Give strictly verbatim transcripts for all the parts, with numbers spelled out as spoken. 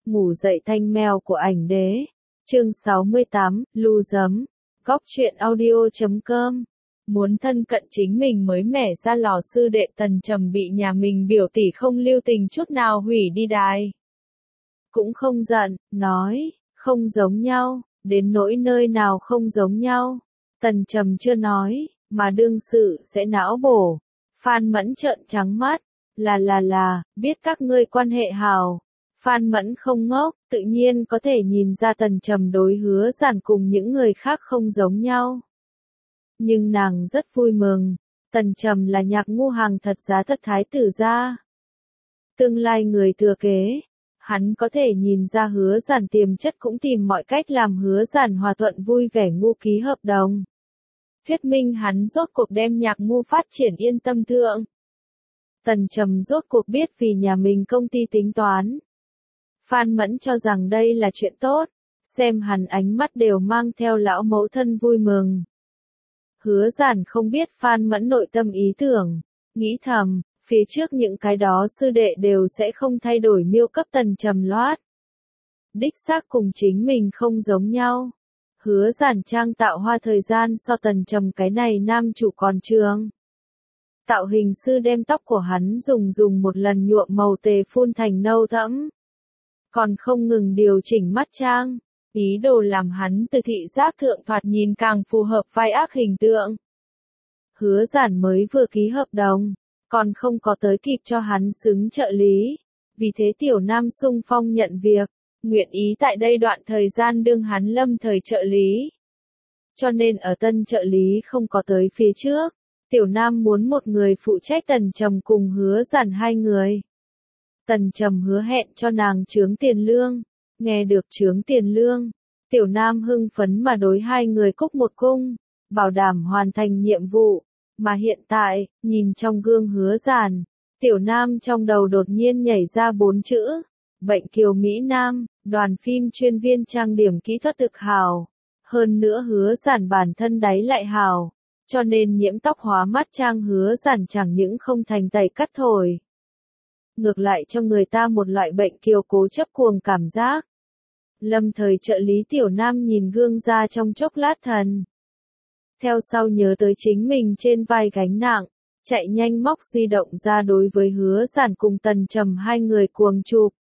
Ngủ dậy thanh mèo của ảnh đế. Chương sáu mươi tám, lưu giấm. Góc truyện audio chấm com. Muốn thân cận chính mình mới mẻ ra lò sư đệ Tần Trầm bị nhà mình biểu tỷ không lưu tình chút nào hủy đi đài. Cũng không giận, nói, không giống nhau, đến nỗi nơi nào không giống nhau. Tần Trầm chưa nói, mà đương sự sẽ não bổ. Phan Mẫn trợn trắng mắt, là là là, biết các ngươi quan hệ hào. Phan Mẫn không ngốc, tự nhiên có thể nhìn ra Tần Trầm đối Hứa Giản cùng những người khác không giống nhau. Nhưng nàng rất vui mừng, Tần Trầm là Nhạc Ngu hàng thật giá thật thái tử gia. Tương lai người thừa kế, hắn có thể nhìn ra Hứa Giản tiềm chất cũng tìm mọi cách làm Hứa Giản hòa thuận vui vẻ ngu ký hợp đồng. Thuyết minh hắn rốt cuộc đem Nhạc Ngu phát triển yên tâm thượng. Tần Trầm rốt cuộc biết vì nhà mình công ty tính toán. Phan Mẫn cho rằng đây là chuyện tốt, xem hắn ánh mắt đều mang theo lão mẫu thân vui mừng. Hứa Giản không biết Phan Mẫn nội tâm ý tưởng, nghĩ thầm, phía trước những cái đó sư đệ đều sẽ không thay đổi miêu cấp Tần Trầm loát. Đích xác cùng chính mình không giống nhau. Hứa Giản trang tạo hoa thời gian so Tần Trầm cái này nam chủ còn trường. Tạo hình sư đem tóc của hắn dùng dùng một lần nhuộm màu tề phun thành nâu thẫm. Còn không ngừng điều chỉnh mắt trang, ý đồ làm hắn từ thị giác thượng thoạt nhìn càng phù hợp vai ác hình tượng. Hứa Giản mới vừa ký hợp đồng, còn không có tới kịp cho hắn xứng trợ lý. Vì thế Tiểu Nam xung phong nhận việc, nguyện ý tại đây đoạn thời gian đương hắn lâm thời trợ lý. Cho nên ở tân trợ lý không có tới phía trước, Tiểu Nam muốn một người phụ trách Tần Trầm cùng Hứa Giản hai người. Tần Trầm hứa hẹn cho nàng chướng tiền lương, nghe được chướng tiền lương, Tiểu Nam hưng phấn mà đối hai người cúc một cung, bảo đảm hoàn thành nhiệm vụ, mà hiện tại, nhìn trong gương Hứa Giản, Tiểu Nam trong đầu đột nhiên nhảy ra bốn chữ, bệnh kiều Mỹ Nam, đoàn phim chuyên viên trang điểm kỹ thuật thực hào, hơn nữa Hứa Giản bản thân đáy lại hào, cho nên nhiễm tóc hóa mắt trang Hứa Giản chẳng những không thành tẩy cắt thổi. Ngược lại cho người ta một loại bệnh kiều cố chấp cuồng cảm giác. Lâm thời trợ lý Tiểu Nam nhìn gương ra trong chốc lát thần. Theo sau nhớ tới chính mình trên vai gánh nặng, chạy nhanh móc di động ra đối với Hứa Giản cùng Tần Trầm hai người cuồng chụp.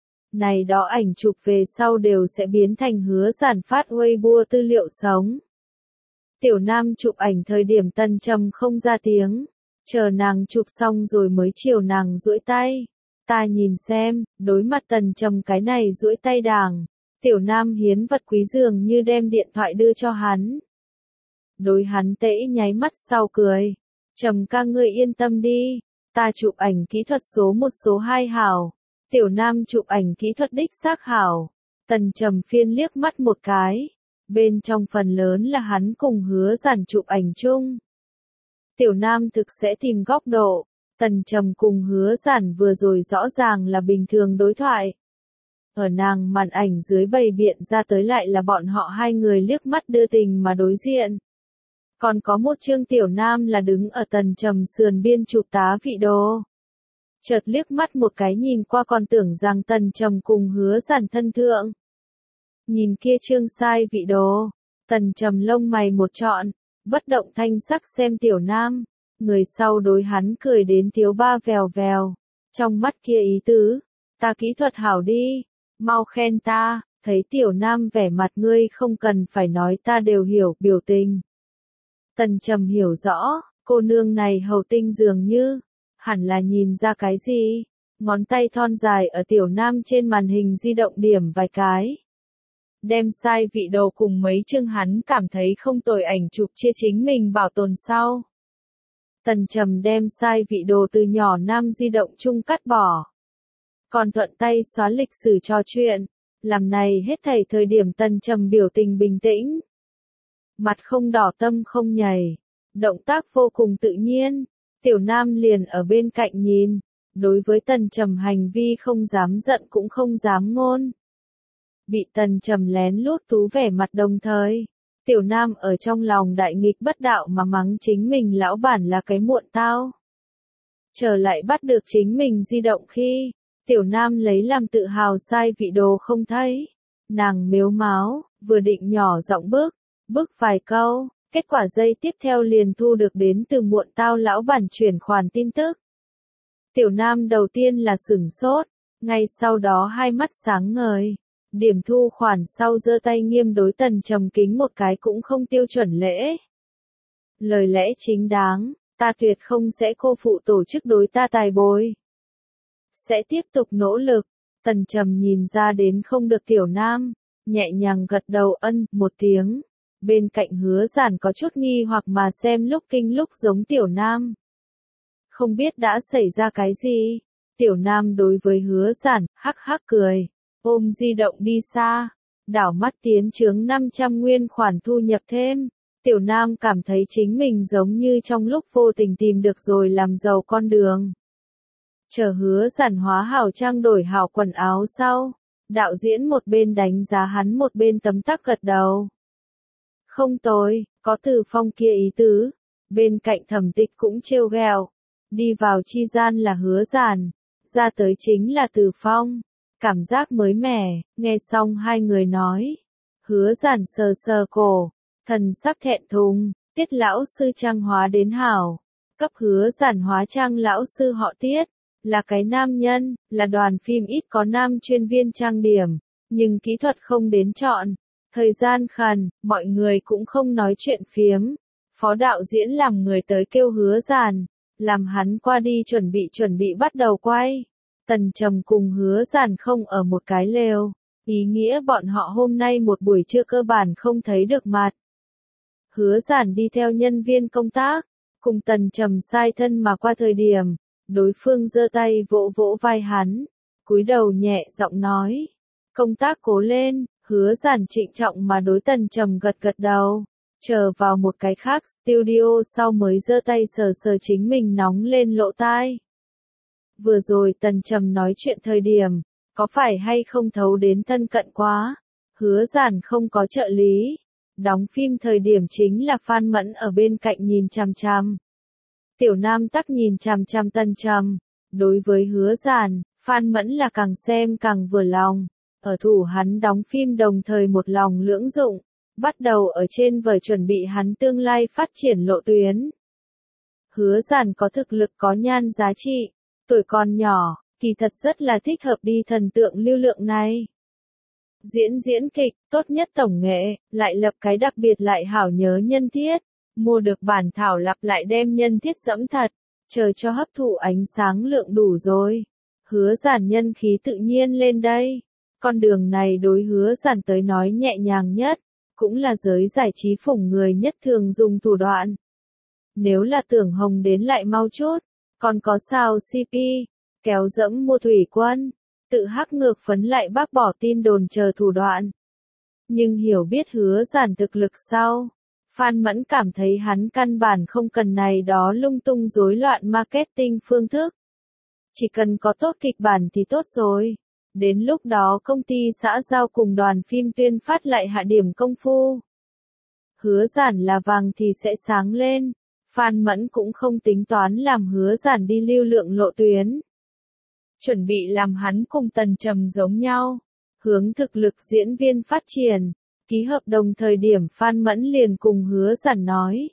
Này đó ảnh chụp về sau đều sẽ biến thành Hứa Giản phát Weibo tư liệu sống. Tiểu Nam chụp ảnh thời điểm Tần Trầm không ra tiếng. Chờ nàng chụp xong rồi mới chiều nàng duỗi tay. Ta nhìn xem, đối mặt Tần Trầm cái này duỗi tay đàng. Tiểu Nam hiến vật quý dường như đem điện thoại đưa cho hắn. Đối hắn tễ nháy mắt sau cười. Trầm ca ngươi yên tâm đi. Ta chụp ảnh kỹ thuật số một số hai hảo. Tiểu Nam chụp ảnh kỹ thuật đích xác hảo. Tần Trầm phiên liếc mắt một cái. Bên trong phần lớn là hắn cùng Hứa Giản chụp ảnh chung. Tiểu Nam thực sẽ tìm góc độ, Tần Trầm cùng Hứa Giản vừa rồi rõ ràng là bình thường đối thoại. Ở nàng màn ảnh dưới bày biện ra tới lại là bọn họ hai người liếc mắt đưa tình mà đối diện. Còn có một chương Tiểu Nam là đứng ở Tần Trầm sườn biên chụp tá vị đồ. Chợt liếc mắt một cái nhìn qua còn tưởng rằng Tần Trầm cùng Hứa Giản thân thượng. Nhìn kia chương sai vị đồ, Tần Trầm lông mày một trọn. Bất động thanh sắc xem Tiểu Nam, người sau đối hắn cười đến tiếu ba vèo vèo, trong mắt kia ý tứ, ta kỹ thuật hảo đi, mau khen ta, thấy Tiểu Nam vẻ mặt ngươi không cần phải nói ta đều hiểu, biểu tình. Tần Trầm hiểu rõ, cô nương này hầu tinh dường như, hẳn là nhìn ra cái gì, ngón tay thon dài ở Tiểu Nam trên màn hình di động điểm vài cái. Đem sai vị đồ cùng mấy chương hắn cảm thấy không tồi ảnh chụp chia chính mình bảo tồn sau. Tần Trầm đem sai vị đồ từ nhỏ nam di động chung cắt bỏ. Còn thuận tay xóa lịch sử trò chuyện. Làm này hết thảy thời điểm Tần Trầm biểu tình bình tĩnh. Mặt không đỏ tâm không nhảy. Động tác vô cùng tự nhiên. Tiểu Nam liền ở bên cạnh nhìn. Đối với Tần Trầm hành vi không dám giận cũng không dám ngôn. Bị Tần Trầm lén lút tú vẻ mặt đồng thời, Tiểu Nam ở trong lòng đại nghịch bất đạo mà mắng chính mình lão bản là cái muộn tao. Trở lại bắt được chính mình di động khi, Tiểu Nam lấy làm tự hào sai vị đồ không thấy. Nàng mếu máo, vừa định nhỏ giọng bước, bước vài câu, kết quả giây tiếp theo liền thu được đến từ muộn tao lão bản chuyển khoản tin tức. Tiểu Nam đầu tiên là sửng sốt, ngay sau đó hai mắt sáng ngời. Điểm thu khoản sau giơ tay nghiêm đối Tần Trầm kính một cái cũng không tiêu chuẩn lễ. Lời lẽ chính đáng, ta tuyệt không sẽ cô phụ tổ chức đối ta tài bồi. Sẽ tiếp tục nỗ lực. Tần Trầm nhìn ra đến không được Tiểu Nam, nhẹ nhàng gật đầu ân một tiếng. Bên cạnh Hứa Giản có chút nghi hoặc mà xem lúc kinh lúc giống Tiểu Nam. Không biết đã xảy ra cái gì. Tiểu Nam đối với Hứa Giản, hắc hắc cười, ôm di động đi xa, đảo mắt tiến chướng năm trăm nguyên khoản thu nhập thêm. Tiểu Nam cảm thấy chính mình giống như trong lúc vô tình tìm được rồi làm giàu con đường. Chờ Hứa Giản hóa hảo trang đổi hảo quần áo sau, đạo diễn một bên đánh giá hắn một bên tấm tắc gật đầu. Không tồi, có Từ Phong kia ý tứ. Bên cạnh Thẩm Tịch cũng trêu ghẹo. Đi vào chi gian là Hứa Giản, ra tới chính là Từ Phong. Cảm giác mới mẻ, nghe xong hai người nói. Hứa Giản sờ sờ cổ, thần sắc thẹn thùng, Tiết lão sư trang hóa đến hảo. Cấp Hứa Giản hóa trang lão sư họ Tiết, là cái nam nhân, là đoàn phim ít có nam chuyên viên trang điểm, nhưng kỹ thuật không đến chọn. Thời gian khẩn, mọi người cũng không nói chuyện phiếm. Phó đạo diễn làm người tới kêu Hứa Giản, làm hắn qua đi chuẩn bị chuẩn bị bắt đầu quay. Tần Trầm cùng Hứa Giản không ở một cái lều, ý nghĩa bọn họ hôm nay một buổi trưa cơ bản không thấy được mặt. Hứa Giản đi theo nhân viên công tác, cùng Tần Trầm sai thân mà qua thời điểm, đối phương giơ tay vỗ vỗ vai hắn, cúi đầu nhẹ giọng nói, công tác cố lên. Hứa Giản trịnh trọng mà đối Tần Trầm gật gật đầu, chờ vào một cái khác studio sau mới giơ tay sờ sờ chính mình nóng lên lỗ tai. Vừa rồi Tần Trầm nói chuyện thời điểm, có phải hay không thấu đến thân cận quá? Hứa Giản không có trợ lý. Đóng phim thời điểm chính là Phan Mẫn ở bên cạnh nhìn chằm chằm. Tiểu Nam tắc nhìn chằm chằm Tần Trầm. Đối với Hứa Giản, Phan Mẫn là càng xem càng vừa lòng. Ở thủ hắn đóng phim đồng thời một lòng lưỡng dụng, bắt đầu ở trên vở chuẩn bị hắn tương lai phát triển lộ tuyến. Hứa Giản có thực lực có nhan giá trị, tuổi còn nhỏ, kỳ thật rất là thích hợp đi thần tượng lưu lượng này. Diễn diễn kịch, tốt nhất tổng nghệ, lại lập cái đặc biệt lại hảo nhớ nhân thiết, mua được bản thảo lặp lại đem nhân thiết dẫm thật, chờ cho hấp thụ ánh sáng lượng đủ rồi. Hứa Giản nhân khí tự nhiên lên đây. Con đường này đối Hứa Giản tới nói nhẹ nhàng nhất, cũng là giới giải trí phủng người nhất thường dùng thủ đoạn. Nếu là tưởng hồng đến lại mau chút, còn có sao xê pê, kéo dẫm mua thủy quân, tự hắc ngược phấn lại bác bỏ tin đồn chờ thủ đoạn. Nhưng hiểu biết Hứa Giản thực lực sau, Phan Mẫn cảm thấy hắn căn bản không cần này đó lung tung rối loạn marketing phương thức. Chỉ cần có tốt kịch bản thì tốt rồi. Đến lúc đó công ty xã giao cùng đoàn phim tuyên phát lại hạ điểm công phu. Hứa Giản là vàng thì sẽ sáng lên. Phan Mẫn cũng không tính toán làm Hứa Giản đi lưu lượng lộ tuyến. Chuẩn bị làm hắn cùng Tần Trầm giống nhau. Hướng thực lực diễn viên phát triển. Ký hợp đồng thời điểm Phan Mẫn liền cùng Hứa Giản nói.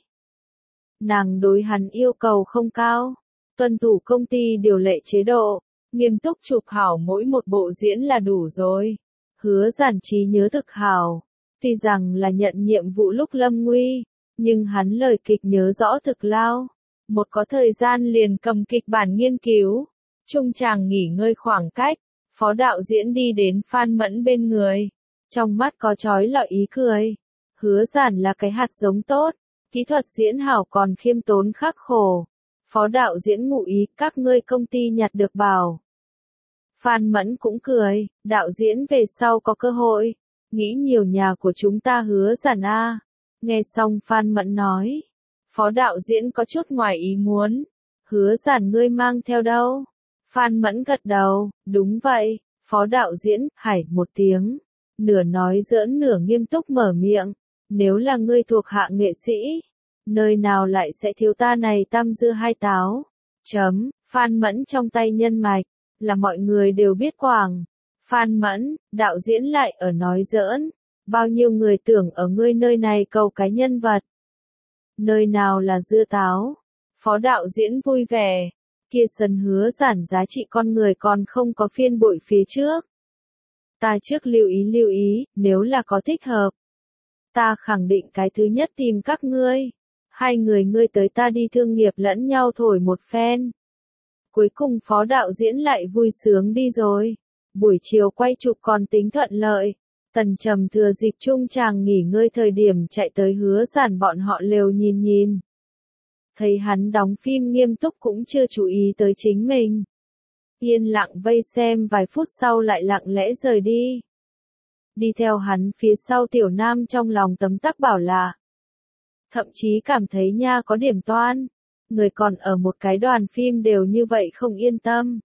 Nàng đối hắn yêu cầu không cao. Tuân thủ công ty điều lệ chế độ. Nghiêm túc chụp hảo mỗi một bộ diễn là đủ rồi. Hứa Giản trí nhớ thực hảo. Tuy rằng là nhận nhiệm vụ lúc lâm nguy, nhưng hắn lời kịch nhớ rõ thực lao. Một có thời gian liền cầm kịch bản nghiên cứu. Trung tràng nghỉ ngơi khoảng cách, phó đạo diễn đi đến Phan Mẫn bên người. Trong mắt có chói lọi ý cười. Hứa Giản là cái hạt giống tốt, kỹ thuật diễn hảo còn khiêm tốn khắc khổ. Phó đạo diễn ngụ ý các ngươi công ty nhặt được bảo. Phan Mẫn cũng cười, đạo diễn về sau có cơ hội, nghĩ nhiều nhà của chúng ta Hứa Giản a. Nghe xong Phan Mẫn nói, phó đạo diễn có chút ngoài ý muốn, Hứa Giản ngươi mang theo đâu? Phan Mẫn gật đầu, đúng vậy, phó đạo diễn, hải một tiếng, nửa nói giỡn nửa nghiêm túc mở miệng, nếu là ngươi thuộc hạ nghệ sĩ, nơi nào lại sẽ thiếu ta này tam dưa hai táo, chấm, Phan Mẫn trong tay nhân mạch. Là mọi người đều biết Quảng. Phan Mẫn, đạo diễn lại ở nói giỡn. Bao nhiêu người tưởng ở ngươi nơi này cầu cái nhân vật. Nơi nào là dưa táo. Phó đạo diễn vui vẻ. Kia sân hứa giản giá trị con người còn không có phiên bội phía trước. Ta trước lưu ý lưu ý, nếu là có thích hợp. Ta khẳng định cái thứ nhất tìm các ngươi. Hai người ngươi tới ta đi thương nghiệp lẫn nhau thổi một phen. Cuối cùng phó đạo diễn lại vui sướng đi rồi. Buổi chiều quay chụp còn tính thuận lợi. Tần Trầm thừa dịp trung tràng nghỉ ngơi thời điểm chạy tới hứa giản bọn họ lều nhìn nhìn. Thấy hắn đóng phim nghiêm túc cũng chưa chú ý tới chính mình. Yên lặng vây xem vài phút sau lại lặng lẽ rời đi. Đi theo hắn phía sau Tiểu Nam trong lòng tấm tắc bảo là. Thậm chí cảm thấy nha có điểm toan. Người còn ở một cái đoàn phim đều như vậy không yên tâm.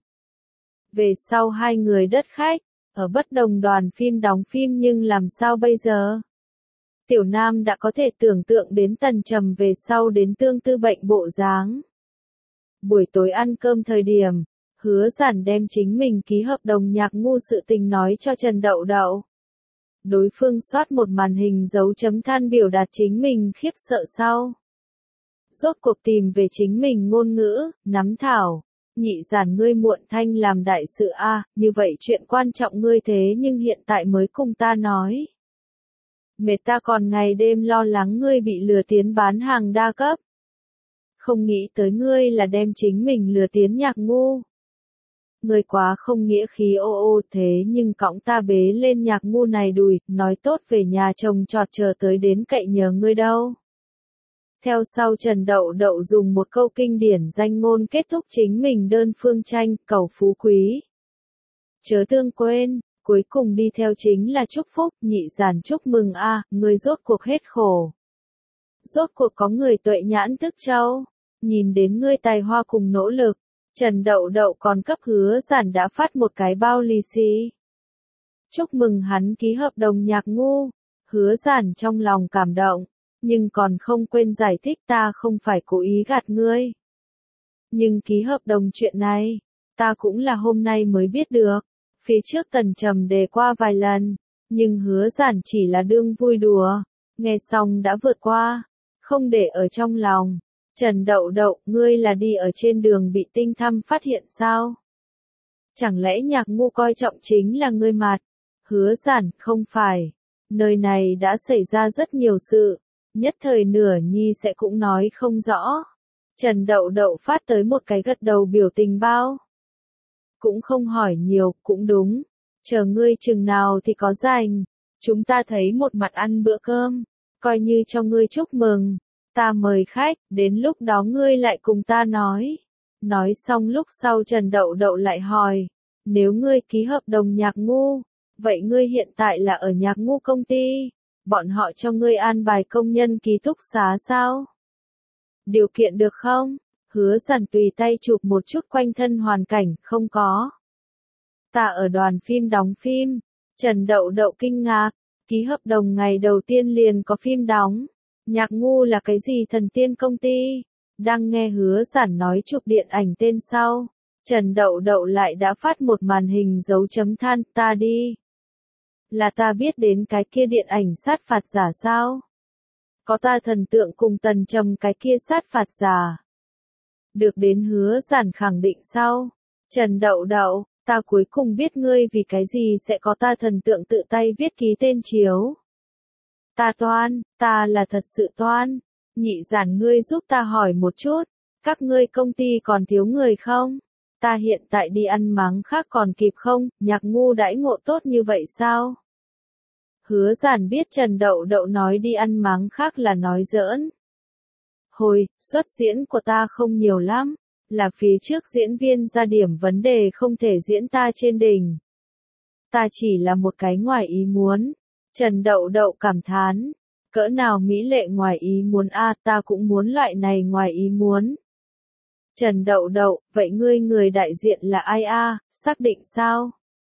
Về sau hai người đất khách, ở bất đồng đoàn phim đóng phim nhưng làm sao bây giờ? Tiểu Nam đã có thể tưởng tượng đến Tần Trầm về sau đến tương tư bệnh bộ dáng. Buổi tối ăn cơm thời điểm, hứa giản đem chính mình ký hợp đồng nhạc ngu sự tình nói cho Trần Đậu Đậu. Đối phương soát một màn hình dấu chấm than biểu đạt chính mình khiếp sợ sau. Rốt cuộc tìm về chính mình ngôn ngữ, nắm thảo. Nhị giản ngươi muộn thanh làm đại sự a, à, như vậy chuyện quan trọng ngươi thế nhưng hiện tại mới cùng ta nói. Mệt ta còn ngày đêm lo lắng ngươi bị lừa tiến bán hàng đa cấp. Không nghĩ tới ngươi là đem chính mình lừa tiến nhạc ngu. Ngươi quá không nghĩa khí ô ô thế nhưng cõng ta bế lên nhạc ngu này đùi, nói tốt về nhà chồng trọt chờ tới đến cậy nhờ ngươi đâu. Theo sau Trần Đậu Đậu dùng một câu kinh điển danh ngôn kết thúc chính mình đơn phương tranh, cầu phú quý. Chớ tương quên, cuối cùng đi theo chính là chúc phúc, nhị giản chúc mừng a, à, người rốt cuộc hết khổ. Rốt cuộc có người tuệ nhãn thức châu, nhìn đến ngươi tài hoa cùng nỗ lực, Trần Đậu Đậu còn cấp hứa giản đã phát một cái bao lì xì. Chúc mừng hắn ký hợp đồng nhạc ngu, hứa giản trong lòng cảm động. Nhưng còn không quên giải thích ta không phải cố ý gạt ngươi. Nhưng ký hợp đồng chuyện này, ta cũng là hôm nay mới biết được. Phía trước Tần Trầm đề qua vài lần, nhưng hứa giản chỉ là đương vui đùa. Nghe xong đã vượt qua, không để ở trong lòng. Trần Đậu Đậu, ngươi là đi ở trên đường bị tinh thăm phát hiện sao? Chẳng lẽ nhạc ngu coi trọng chính là ngươi mặt? Hứa giản, không phải. Nơi này đã xảy ra rất nhiều sự. Nhất thời nửa nhi sẽ cũng nói không rõ. Trần Đậu Đậu phát tới một cái gật đầu biểu tình bao. Cũng không hỏi nhiều, cũng đúng. Chờ ngươi chừng nào thì có rảnh. Chúng ta thấy một mặt ăn bữa cơm. Coi như cho ngươi chúc mừng. Ta mời khách, đến lúc đó ngươi lại cùng ta nói. Nói xong lúc sau Trần Đậu Đậu lại hỏi. Nếu ngươi ký hợp đồng nhạc ngu, vậy ngươi hiện tại là ở nhạc ngu công ty. Bọn họ cho ngươi an bài công nhân ký túc xá sao? Điều kiện được không? Hứa giản tùy tay chụp một chút quanh thân hoàn cảnh, không có. Ta ở đoàn phim đóng phim. Trần Đậu Đậu kinh ngạc, ký hợp đồng ngày đầu tiên liền có phim đóng. Nhạc ngu là cái gì thần tiên công ty? Đang nghe hứa giản nói chụp điện ảnh tên sau. Trần Đậu Đậu lại đã phát một màn hình dấu chấm than, ta đi. Là ta biết đến cái kia điện ảnh sát phạt giả sao? Có ta thần tượng cùng Tần Trầm cái kia sát phạt giả. Được đến hứa giản khẳng định sau. Trần Đậu Đậu, ta cuối cùng biết ngươi vì cái gì sẽ có ta thần tượng tự tay viết ký tên chiếu. Ta toan, ta là thật sự toan. Nhị giản ngươi giúp ta hỏi một chút. Các ngươi công ty còn thiếu người không? Ta hiện tại đi ăn máng khác còn kịp không? Nhạc ngu đãi ngộ tốt như vậy sao? Hứa giản biết Trần Đậu Đậu nói đi ăn máng khác là nói giỡn. Hồi, xuất diễn của ta không nhiều lắm, là phía trước diễn viên ra điểm vấn đề không thể diễn ta trên đỉnh. Ta chỉ là một cái ngoài ý muốn. Trần Đậu Đậu cảm thán, cỡ nào mỹ lệ ngoài ý muốn a, à, ta cũng muốn loại này ngoài ý muốn. Trần Đậu Đậu, vậy ngươi người đại diện là ai a, à, xác định sao?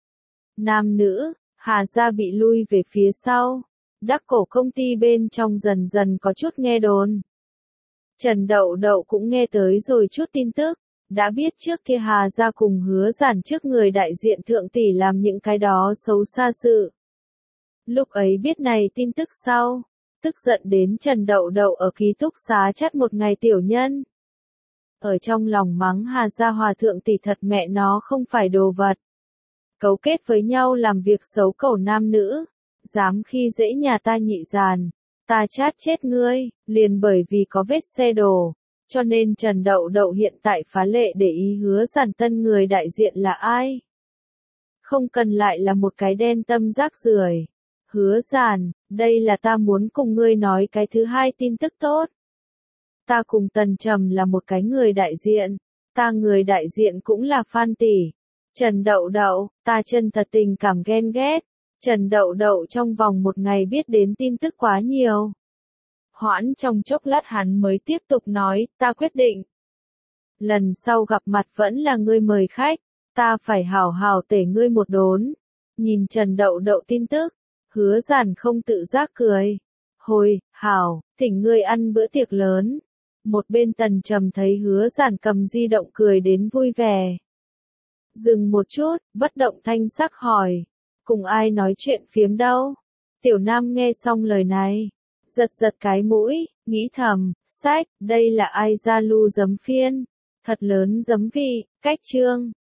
Nam nữ, Hà gia bị lui về phía sau. Đắc cổ công ty bên trong dần dần có chút nghe đồn. Trần Đậu Đậu cũng nghe tới rồi chút tin tức. Đã biết trước kia Hà gia cùng Hứa Giản trước người đại diện thượng tỷ làm những cái đó xấu xa sự. Lúc ấy biết này tin tức sau, tức giận đến Trần Đậu Đậu ở ký túc xá chắt một ngày tiểu nhân. Ở trong lòng mắng Hà gia hòa thượng tỷ thật mẹ nó không phải đồ vật. Cấu kết với nhau làm việc xấu cẩu nam nữ, dám khi dễ nhà ta nhị giàn, ta chát chết ngươi, liền bởi vì có vết xe đổ. Cho nên Trần Đậu Đậu hiện tại phá lệ để ý Hứa Giản tân người đại diện là ai. Không cần lại là một cái đen tâm rác rưởi. Hứa Giản, đây là ta muốn cùng ngươi nói cái thứ hai tin tức tốt. Ta cùng Tần Trầm là một cái người đại diện, ta người đại diện cũng là Phan tỷ. Trần Đậu Đậu, ta chân thật tình cảm ghen ghét. Trần Đậu Đậu trong vòng một ngày biết đến tin tức quá nhiều. Hoãn trong chốc lát hắn mới tiếp tục nói, ta quyết định. Lần sau gặp mặt vẫn là ngươi mời khách, ta phải hảo hảo tể ngươi một đốn. Nhìn Trần Đậu Đậu tin tức, Hứa Giản không tự giác cười. Hồi, hảo, thỉnh ngươi ăn bữa tiệc lớn. Một bên Tần Trầm thấy Hứa Giản cầm di động cười đến vui vẻ. Dừng một chút, bất động thanh sắc hỏi. Cùng ai nói chuyện phiếm đâu? Tiểu Nam nghe xong lời này, giật giật cái mũi, nghĩ thầm, sách, đây là ai ra lưu giấm phiên, thật lớn giấm vị, cách chương.